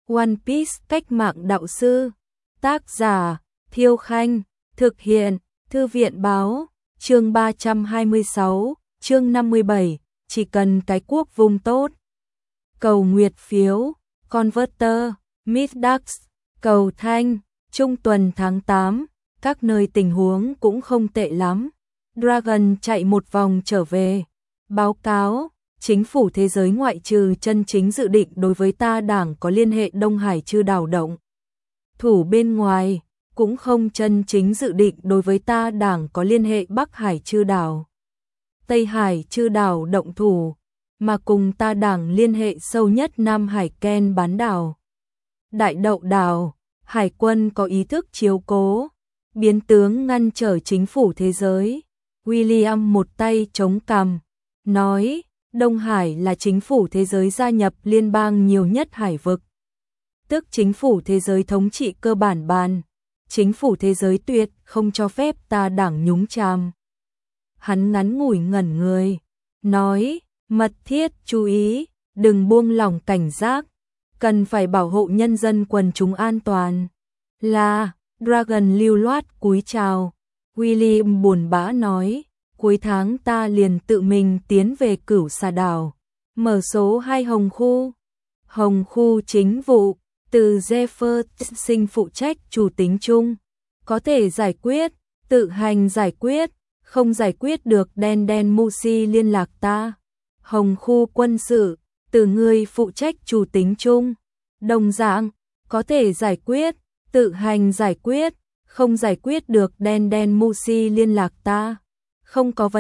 One Piece cách mạng đạo sư. Tác giả Thiêu Khanh. Thực hiện Thư viện Báo. Chương 326, chương 57, chỉ cần cái quốc vùng tốt. Cầu nguyệt phiếu, Converter, Middax, cầu thanh, trung tuần tháng 8, các nơi tình huống cũng không tệ lắm. Dragon chạy một vòng trở về, báo cáo, chính phủ thế giới ngoại trừ chân chính dự định đối với ta đảng có liên hệ Đông Hải chư đảo động thủ bên ngoài, cũng không chân chính dự định đối với ta đảng có liên hệ Bắc Hải chư đảo, Tây Hải chư đảo động thủ, mà cùng ta đảng liên hệ sâu nhất Nam Hải Ken bán đảo. Đại Đậu đảo, Hải quân có ý thức chiếu cố, biến tướng ngăn trở chính phủ thế giới. William một tay chống cằm, nói, Đông Hải là chính phủ thế giới gia nhập liên bang nhiều nhất hải vực. Tức chính phủ thế giới thống trị cơ bản bàn, chính phủ thế giới tuyệt không cho phép ta đảng nhúng chàm. Hắn ngắn ngủi ngẩn người, nói, mật thiết chú ý, đừng buông lỏng cảnh giác, cần phải bảo hộ nhân dân quần chúng an toàn. Là, Dragon lưu loát cúi chào. William buồn bã nói, cuối tháng ta liền tự mình tiến về Cửu Xà đảo, mở số 2 Hồng khu chính vụ, từ Jefferson phụ trách chủ tính chung, có thể giải quyết, tự hành giải quyết, không giải quyết được đen Musi liên lạc ta. Hồng khu quân sự, từ người phụ trách chủ tính chung, đồng dạng, có thể giải quyết, tự hành giải quyết, không giải quyết được đen Musi liên lạc ta. Không có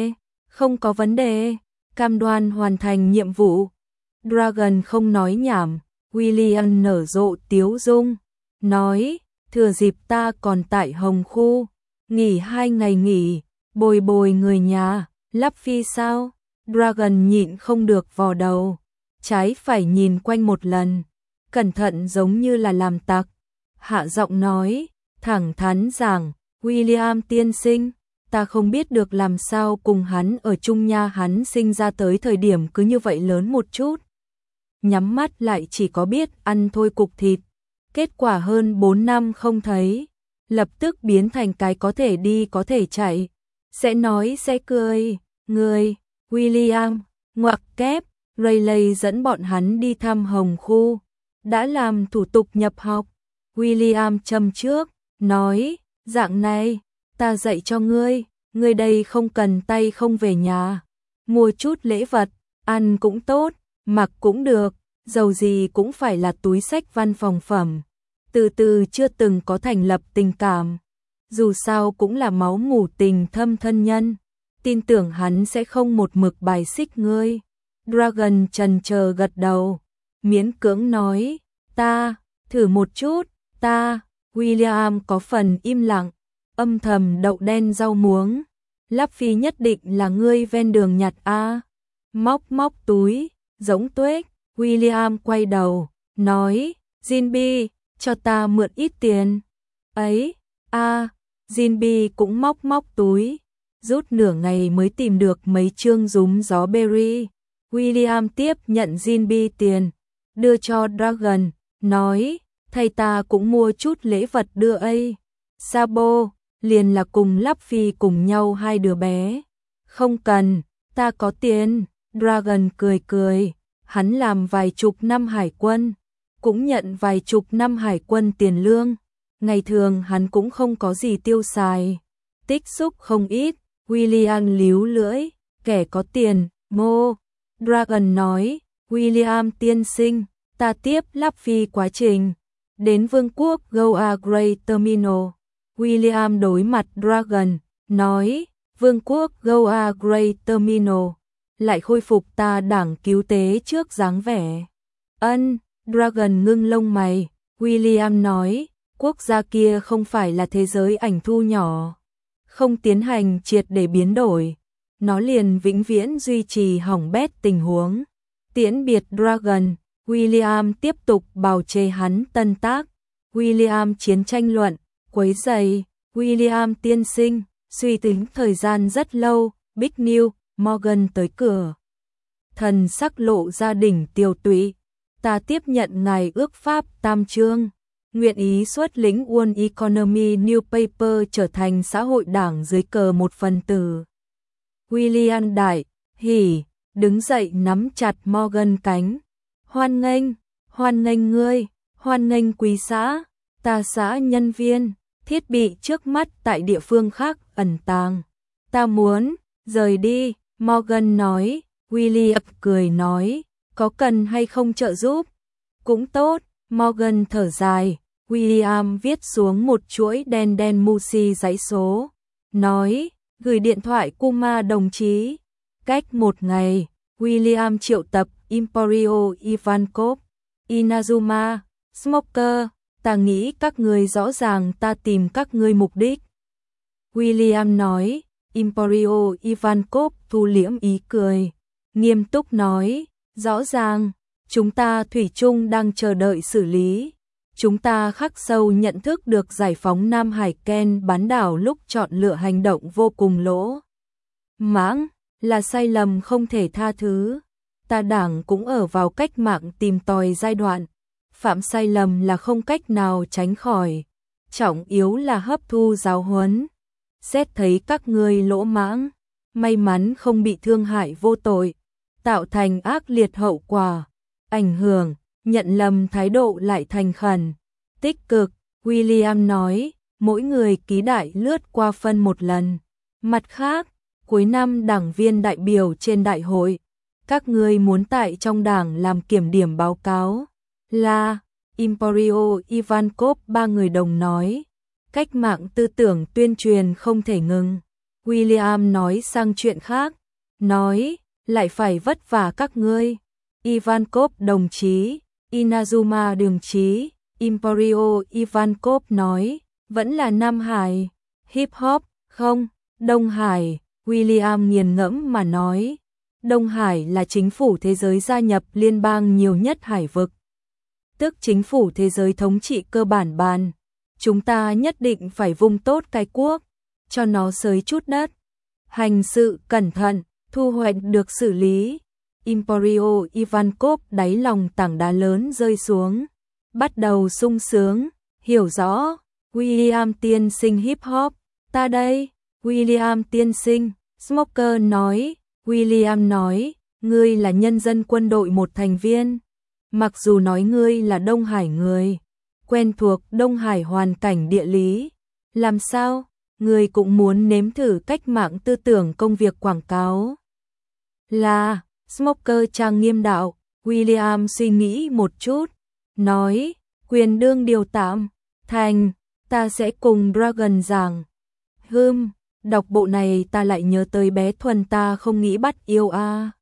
vấn đề, cam đoan hoàn thành nhiệm vụ. Dragon không nói nhảm, William nở rộ tiếu dung, nói, thừa dịp ta còn tại Hồng khu, nghỉ 2 ngày nghỉ, bồi người nhà, Luffy sao? Dragon nhịn không được vò đầu, trái phải nhìn quanh một lần, cẩn thận giống như là làm tặc, hạ giọng nói, thẳng thắn rằng, William tiên sinh, ta không biết được làm sao cùng hắn ở chung nha, hắn sinh ra tới thời điểm cứ như vậy lớn một chút. Nhắm mắt lại chỉ có biết ăn thôi cục thịt, kết quả hơn 4 năm không thấy, lập tức biến thành cái có thể đi có thể chạy, sẽ nói sẽ cười, người, William, ngoặc kép, Rayleigh dẫn bọn hắn đi thăm Hồng khu, đã làm thủ tục nhập học. William châm trước, nói, dạng này, ta dạy cho ngươi đây không cần tay không về nhà, mua chút lễ vật, ăn cũng tốt, mặc cũng được, dầu gì cũng phải là túi xách văn phòng phẩm, từ từ chưa từng có thành lập tình cảm, dù sao cũng là máu mủ tình thâm thân nhân, tin tưởng hắn sẽ không một mực bài xích ngươi. Dragon chần chờ gật đầu, miễn cưỡng nói, ta, thử một chút, ta, William có phần im lặng, âm thầm đậu đen rau muống, Luffy nhất định là ngươi ven đường nhặt a. Móc túi, giống tuếch, William quay đầu, nói, Jinbe, cho ta mượn ít tiền. Ấy, Jinbe cũng móc túi, rút nửa ngày mới tìm được mấy chương rúm gió berry. William tiếp nhận Jinbe tiền, đưa cho Dragon, nói, thầy ta cũng mua chút lễ vật đưa ấy. Sabo, liền là cùng Luffy cùng nhau 2 đứa bé. Không cần, ta có tiền. Dragon cười, hắn làm vài chục năm hải quân, cũng nhận vài chục năm hải quân tiền lương. Ngày thường hắn cũng không có gì tiêu xài, tích xúc không ít. William líu lưỡi, kẻ có tiền, mô. Dragon nói, William tiên sinh, ta tiếp Luffy quá trình đến vương quốc Goa Great Terminal. William đối mặt Dragon, nói, vương quốc Goa Great Terminal, lại khôi phục ta đảng cứu tế trước dáng vẻ. Dragon ngưng lông mày, William nói, quốc gia kia không phải là thế giới ảnh thu nhỏ, không tiến hành triệt để biến đổi, nó liền vĩnh viễn duy trì hỏng bét tình huống. Tiễn biệt Dragon, William tiếp tục bào chê hắn tân tác. William chiến tranh luận, quấy rầy, William tiên sinh, suy tính thời gian rất lâu, Big New, Morgan tới cửa. Thần sắc lộ gia đình tiêu tụy, ta tiếp nhận ngài ước pháp tam chương, nguyện ý xuất lĩnh World Economy Newspaper trở thành xã hội đảng dưới cờ một phần tử. William đại hỉ, đứng dậy nắm chặt Morgan cánh. Hoan nghênh ngươi, hoan nghênh quý xã, ta xã nhân viên, thiết bị trước mắt tại địa phương khác ẩn tàng. Ta muốn, rời đi, Morgan nói, William cười nói, có cần hay không trợ giúp? Cũng tốt, Morgan thở dài, William viết xuống một chuỗi đen Musi dãy số, nói, gửi điện thoại Kuma đồng chí. Cách một ngày, William triệu tập Emporio Ivankov, Inazuma, Smoker, ta nghĩ các người rõ ràng ta tìm các ngươi mục đích. William nói, Emporio Ivankov thu liễm ý cười, nghiêm túc nói, rõ ràng, chúng ta thủy chung đang chờ đợi xử lý. Chúng ta khắc sâu nhận thức được giải phóng Nam Hải Ken bán đảo lúc chọn lựa hành động vô cùng lỗ mãng, là sai lầm không thể tha thứ. Ta đảng cũng ở vào cách mạng tìm tòi giai đoạn, phạm sai lầm là không cách nào tránh khỏi, trọng yếu là hấp thu giáo huấn. Xét thấy các ngươi lỗ mãng, may mắn không bị thương hại vô tội, tạo thành ác liệt hậu quả, ảnh hưởng, nhận lầm thái độ lại thành khẩn, tích cực. William nói, mỗi người ký đại lướt qua phân một lần. Mặt khác, cuối năm đảng viên đại biểu trên đại hội, các ngươi muốn tại trong đảng làm kiểm điểm báo cáo. Là, Emporio Ivankov ba người đồng nói, cách mạng tư tưởng tuyên truyền không thể ngừng. William nói sang chuyện khác, nói, lại phải vất vả các ngươi. Ivankov đồng chí, Inazuma đồng chí, Emporio Ivankov nói, vẫn là Nam Hải, hip hop, không, Đông Hải. William nghiền ngẫm mà nói, Đông Hải là chính phủ thế giới gia nhập liên bang nhiều nhất hải vực, tức chính phủ thế giới thống trị cơ bản bàn. Chúng ta nhất định phải vung tốt cái cuốc, cho nó xới chút đất. Hành sự cẩn thận, thu hoạch được xử lý. Emporio Ivankov đáy lòng tảng đá lớn rơi xuống, bắt đầu sung sướng, hiểu rõ. William tiên sinh hip hop, ta đây. William tiên sinh, Smoker nói. William nói, ngươi là nhân dân quân đội một thành viên. Mặc dù nói ngươi là Đông Hải người, quen thuộc Đông Hải hoàn cảnh địa lý, làm sao, ngươi cũng muốn nếm thử cách mạng tư tưởng công việc quảng cáo. Là, Smoker trang nghiêm đạo. William suy nghĩ một chút, nói, quyền đương điều tạm, thành, ta sẽ cùng Dragon giảng. Đọc bộ này ta lại nhớ tới bé Thuần ta không nghĩ bắt yêu a.